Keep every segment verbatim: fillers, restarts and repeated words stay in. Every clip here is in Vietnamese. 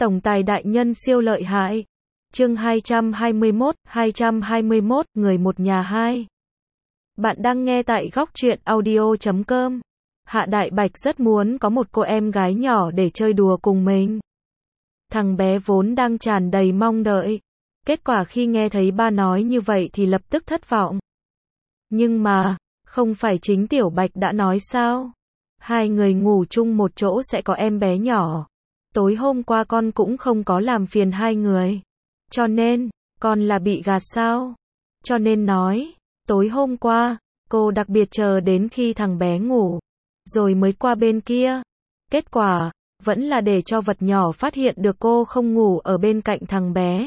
Tổng tài đại nhân siêu lợi hại. Chương hai trăm hai mươi mốt, hai trăm hai mươi mốt, người một nhà hai. Bạn đang nghe tại góc truyện audio chấm com. Hạ Đại Bạch rất muốn có một cô em gái nhỏ để chơi đùa cùng mình. Thằng bé vốn đang tràn đầy mong đợi. Kết quả khi nghe thấy ba nói như vậy thì lập tức thất vọng. Nhưng mà, không phải chính Tiểu Bạch đã nói sao? Hai người ngủ chung một chỗ sẽ có em bé nhỏ. Tối hôm qua con cũng không có làm phiền hai người. Cho nên, con là bị gạt sao? Cho nên nói, tối hôm qua, cô đặc biệt chờ đến khi thằng bé ngủ, rồi mới qua bên kia. Kết quả, vẫn là để cho vật nhỏ phát hiện được cô không ngủ ở bên cạnh thằng bé.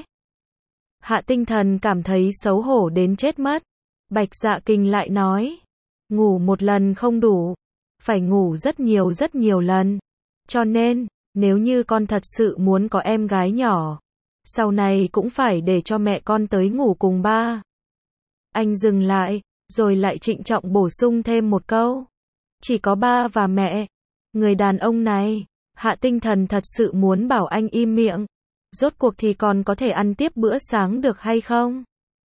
Hạ Tinh Thần cảm thấy xấu hổ đến chết mất. Bạch Dạ Kình lại nói, ngủ một lần không đủ, phải ngủ rất nhiều rất nhiều lần. Cho nên, nếu như con thật sự muốn có em gái nhỏ, sau này cũng phải để cho mẹ con tới ngủ cùng ba. Anh dừng lại, rồi lại trịnh trọng bổ sung thêm một câu. Chỉ có ba và mẹ. Người đàn ông này, Hạ Tinh Thần thật sự muốn bảo anh im miệng. Rốt cuộc thì còn có thể ăn tiếp bữa sáng được hay không?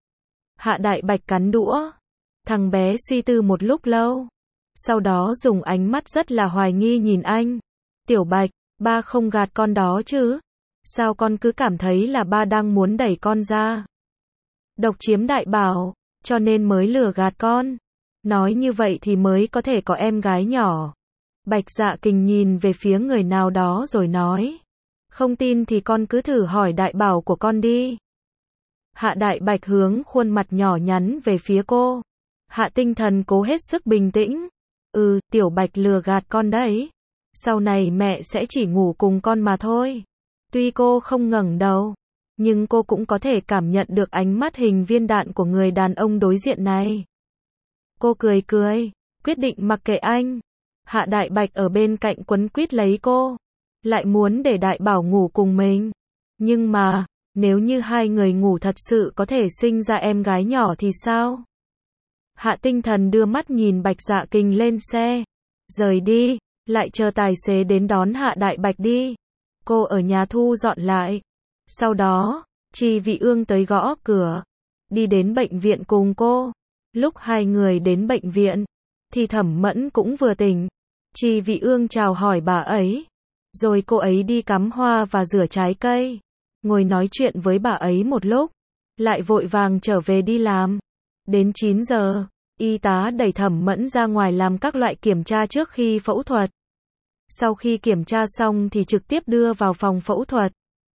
Hạ Đại Bạch cắn đũa. Thằng bé suy tư một lúc lâu. Sau đó dùng ánh mắt rất là hoài nghi nhìn anh. Tiểu Bạch, ba không gạt con đó chứ? Sao con cứ cảm thấy là ba đang muốn đẩy con ra? Độc chiếm đại bảo, cho nên mới lừa gạt con. Nói như vậy thì mới có thể có em gái nhỏ. Bạch Dạ Kình nhìn về phía người nào đó rồi nói. Không tin thì con cứ thử hỏi đại bảo của con đi. Hạ Đại Bạch hướng khuôn mặt nhỏ nhắn về phía cô. Hạ Tinh Thần cố hết sức bình tĩnh. Ừ, Tiểu Bạch lừa gạt con đấy. Sau này mẹ sẽ chỉ ngủ cùng con mà thôi. Tuy cô không ngẩng đầu, nhưng cô cũng có thể cảm nhận được ánh mắt hình viên đạn của người đàn ông đối diện này. Cô cười cười, quyết định mặc kệ anh. Hạ Đại Bạch ở bên cạnh quấn quýt lấy cô, lại muốn để Đại Bảo ngủ cùng mình. Nhưng mà, nếu như hai người ngủ thật sự có thể sinh ra em gái nhỏ thì sao? Hạ Tinh Thần đưa mắt nhìn Bạch Dạ Kình lên xe, rời đi, lại chờ tài xế đến đón Hạ Đại Bạch đi. Cô ở nhà thu dọn lại. Sau đó, Chi Vị Ương tới gõ cửa, đi đến bệnh viện cùng cô. Lúc hai người đến bệnh viện, thì Thẩm Mẫn cũng vừa tỉnh. Chi Vị Ương chào hỏi bà ấy, rồi cô ấy đi cắm hoa và rửa trái cây, ngồi nói chuyện với bà ấy một lúc, lại vội vàng trở về đi làm. Đến chín giờ, y tá đẩy Thẩm Mẫn ra ngoài làm các loại kiểm tra trước khi phẫu thuật. Sau khi kiểm tra xong thì trực tiếp đưa vào phòng phẫu thuật.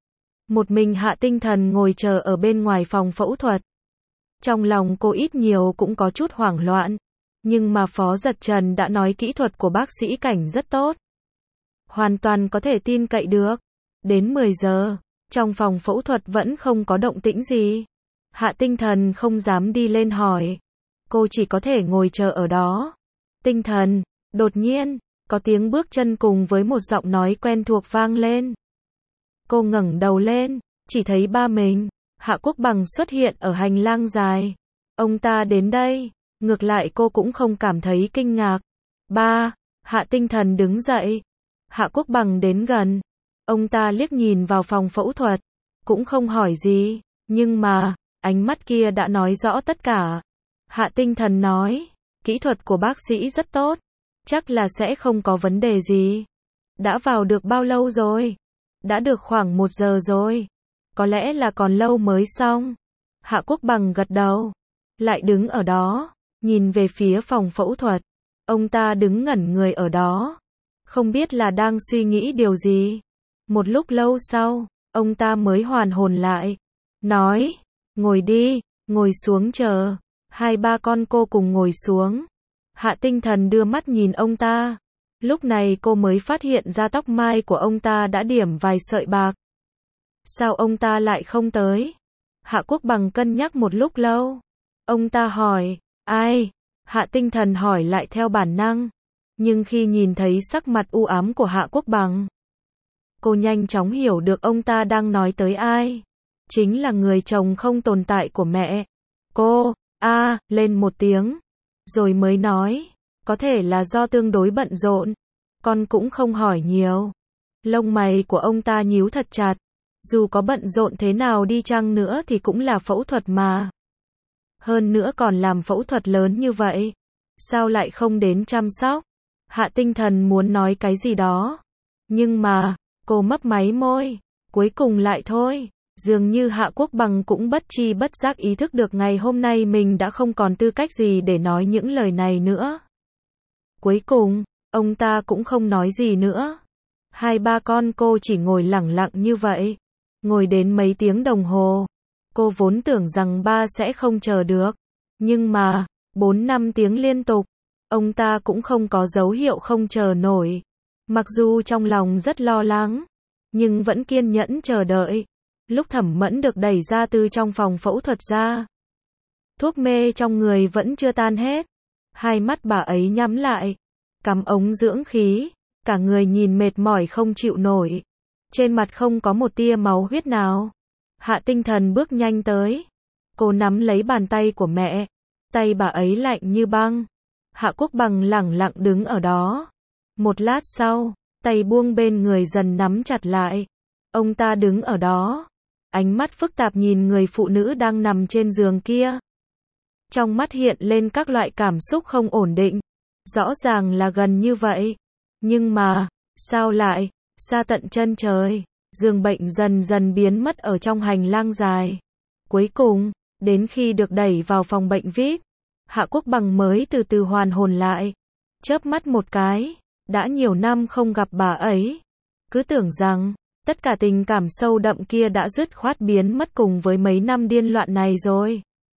Một mình Hạ Tinh Thần ngồi chờ ở bên ngoài phòng phẫu thuật. Trong lòng cô ít nhiều cũng có chút hoảng loạn. Nhưng mà Phó Giật Trần đã nói kỹ thuật của bác sĩ Cảnh rất tốt. Hoàn toàn có thể tin cậy được. Đến mười giờ, trong phòng phẫu thuật vẫn không có động tĩnh gì. Hạ Tinh Thần không dám đi lên hỏi. Cô chỉ có thể ngồi chờ ở đó. Tinh Thần, đột nhiên, có tiếng bước chân cùng với một giọng nói quen thuộc vang lên. Cô ngẩng đầu lên, chỉ thấy ba mình, Hạ Quốc Bằng xuất hiện ở hành lang dài. Ông ta đến đây, ngược lại cô cũng không cảm thấy kinh ngạc. Ba, Hạ Tinh Thần đứng dậy. Hạ Quốc Bằng đến gần. Ông ta liếc nhìn vào phòng phẫu thuật, cũng không hỏi gì, nhưng mà, ánh mắt kia đã nói rõ tất cả. Hạ Tinh Thần nói, kỹ thuật của bác sĩ rất tốt, chắc là sẽ không có vấn đề gì. Đã vào được bao lâu rồi? Đã được khoảng một giờ rồi. Có lẽ là còn lâu mới xong. Hạ Quốc Bằng gật đầu, lại đứng ở đó, nhìn về phía phòng phẫu thuật. Ông ta đứng ngẩn người ở đó, không biết là đang suy nghĩ điều gì. Một lúc lâu sau, ông ta mới hoàn hồn lại, nói, ngồi đi, ngồi xuống chờ. Hai ba con cô cùng ngồi xuống. Hạ Tinh Thần đưa mắt nhìn ông ta. Lúc này cô mới phát hiện ra tóc mai của ông ta đã điểm vài sợi bạc. Sao ông ta lại không tới? Hạ Quốc Bằng cân nhắc một lúc lâu. Ông ta hỏi, ai? Hạ Tinh Thần hỏi lại theo bản năng. Nhưng khi nhìn thấy sắc mặt u ám của Hạ Quốc Bằng, cô nhanh chóng hiểu được ông ta đang nói tới ai. Chính là người chồng không tồn tại của mẹ. Cô, a, à, lên một tiếng. Rồi mới nói, có thể là do tương đối bận rộn. Con cũng không hỏi nhiều. Lông mày của ông ta nhíu thật chặt. Dù có bận rộn thế nào đi chăng nữa thì cũng là phẫu thuật mà. Hơn nữa còn làm phẫu thuật lớn như vậy. Sao lại không đến chăm sóc? Hạ Tinh Thần muốn nói cái gì đó. Nhưng mà, cô mấp máy môi. Cuối cùng lại thôi. Dường như Hạ Quốc Bằng cũng bất tri bất giác ý thức được ngày hôm nay mình đã không còn tư cách gì để nói những lời này nữa. Cuối cùng, ông ta cũng không nói gì nữa. Hai ba con cô chỉ ngồi lẳng lặng như vậy. Ngồi đến mấy tiếng đồng hồ. Cô vốn tưởng rằng ba sẽ không chờ được. Nhưng mà, bốn năm tiếng liên tục, ông ta cũng không có dấu hiệu không chờ nổi. Mặc dù trong lòng rất lo lắng, nhưng vẫn kiên nhẫn chờ đợi. Lúc Thẩm Mẫn được đẩy ra từ trong phòng phẫu thuật ra, thuốc mê trong người vẫn chưa tan hết. Hai mắt bà ấy nhắm lại, cắm ống dưỡng khí, cả người nhìn mệt mỏi không chịu nổi. Trên mặt không có một tia máu huyết nào. Hạ Tinh Thần bước nhanh tới. Cô nắm lấy bàn tay của mẹ. Tay bà ấy lạnh như băng. Hạ Quốc Bằng lẳng lặng đứng ở đó. Một lát sau, tay buông bên người dần nắm chặt lại. Ông ta đứng ở đó. Ánh mắt phức tạp nhìn người phụ nữ đang nằm trên giường kia. Trong mắt hiện lên các loại cảm xúc không ổn định. Rõ ràng là gần như vậy. Nhưng mà, sao lại, xa tận chân trời. Giường bệnh dần dần biến mất ở trong hành lang dài. Cuối cùng, đến khi được đẩy vào phòng bệnh vi ai pi, Hạ Quốc Bằng mới từ từ hoàn hồn lại. Chớp mắt một cái, đã nhiều năm không gặp bà ấy. Cứ tưởng rằng, tất cả tình cảm sâu đậm kia đã dứt khoát biến mất cùng với mấy năm điên loạn này rồi.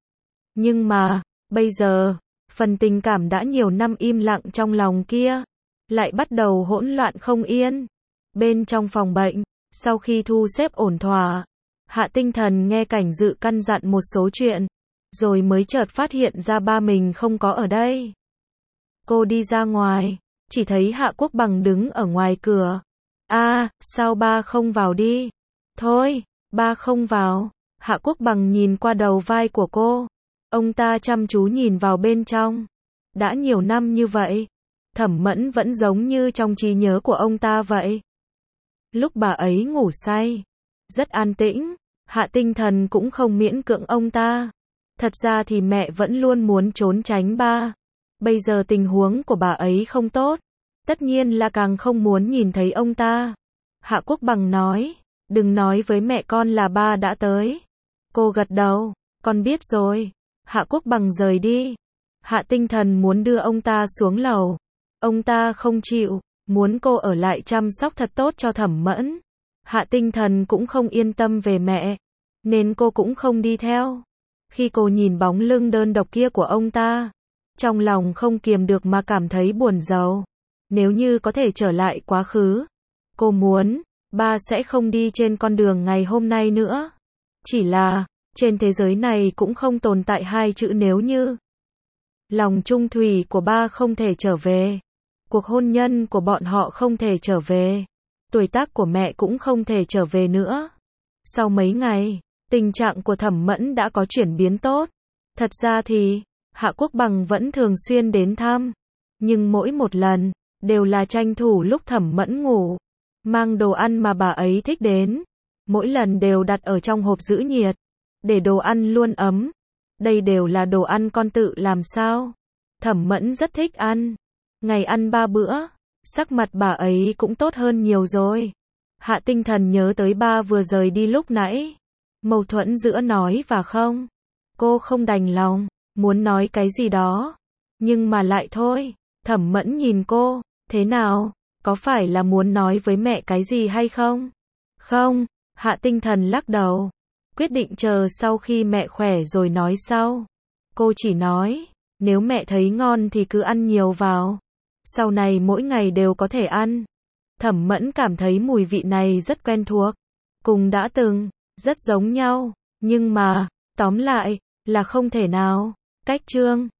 Nhưng mà, bây giờ, phần tình cảm đã nhiều năm im lặng trong lòng kia, lại bắt đầu hỗn loạn không yên. Bên trong phòng bệnh, sau khi thu xếp ổn thỏa, Hạ Tinh Thần nghe Cảnh Dự căn dặn một số chuyện, rồi mới chợt phát hiện ra ba mình không có ở đây. Cô đi ra ngoài, chỉ thấy Hạ Quốc Bằng đứng ở ngoài cửa. A, à, sao ba không vào đi? Thôi, ba không vào. Hạ Quốc Bằng nhìn qua đầu vai của cô. Ông ta chăm chú nhìn vào bên trong. Đã nhiều năm như vậy, Thẩm Mẫn vẫn giống như trong trí nhớ của ông ta vậy. Lúc bà ấy ngủ say, rất an tĩnh, Hạ Tinh Thần cũng không miễn cưỡng ông ta. Thật ra thì mẹ vẫn luôn muốn trốn tránh ba. Bây giờ tình huống của bà ấy không tốt, tất nhiên là càng không muốn nhìn thấy ông ta. Hạ Quốc Bằng nói, đừng nói với mẹ con là ba đã tới. Cô gật đầu, con biết rồi. Hạ Quốc Bằng rời đi. Hạ Tinh Thần muốn đưa ông ta xuống lầu. Ông ta không chịu, muốn cô ở lại chăm sóc thật tốt cho Thẩm Mẫn. Hạ Tinh Thần cũng không yên tâm về mẹ, nên cô cũng không đi theo. Khi cô nhìn bóng lưng đơn độc kia của ông ta, trong lòng không kiềm được mà cảm thấy buồn rầu. Nếu như có thể trở lại quá khứ, cô muốn, ba sẽ không đi trên con đường ngày hôm nay nữa. Chỉ là, trên thế giới này cũng không tồn tại hai chữ nếu như. Lòng trung thủy của ba không thể trở về. Cuộc hôn nhân của bọn họ không thể trở về. Tuổi tác của mẹ cũng không thể trở về nữa. Sau mấy ngày, tình trạng của Thẩm Mẫn đã có chuyển biến tốt. Thật ra thì, Hạ Quốc Bằng vẫn thường xuyên đến thăm. Nhưng mỗi một lần, đều là tranh thủ lúc Thẩm Mẫn ngủ. Mang đồ ăn mà bà ấy thích đến. Mỗi lần đều đặt ở trong hộp giữ nhiệt. Để đồ ăn luôn ấm. Đây đều là đồ ăn con tự làm sao. Thẩm Mẫn rất thích ăn. Ngày ăn ba bữa, sắc mặt bà ấy cũng tốt hơn nhiều rồi. Hạ Tinh Thần nhớ tới ba vừa rời đi lúc nãy. Mâu thuẫn giữa nói và không. Cô không đành lòng, muốn nói cái gì đó. Nhưng mà lại thôi. Thẩm Mẫn nhìn cô, thế nào, có phải là muốn nói với mẹ cái gì hay không? Không, Hạ Tinh Thần lắc đầu. Quyết định chờ sau khi mẹ khỏe rồi nói sau. Cô chỉ nói, nếu mẹ thấy ngon thì cứ ăn nhiều vào. Sau này mỗi ngày đều có thể ăn. Thẩm Mẫn cảm thấy mùi vị này rất quen thuộc. Cùng đã từng, rất giống nhau. Nhưng mà, tóm lại, là không thể nào. Cách chương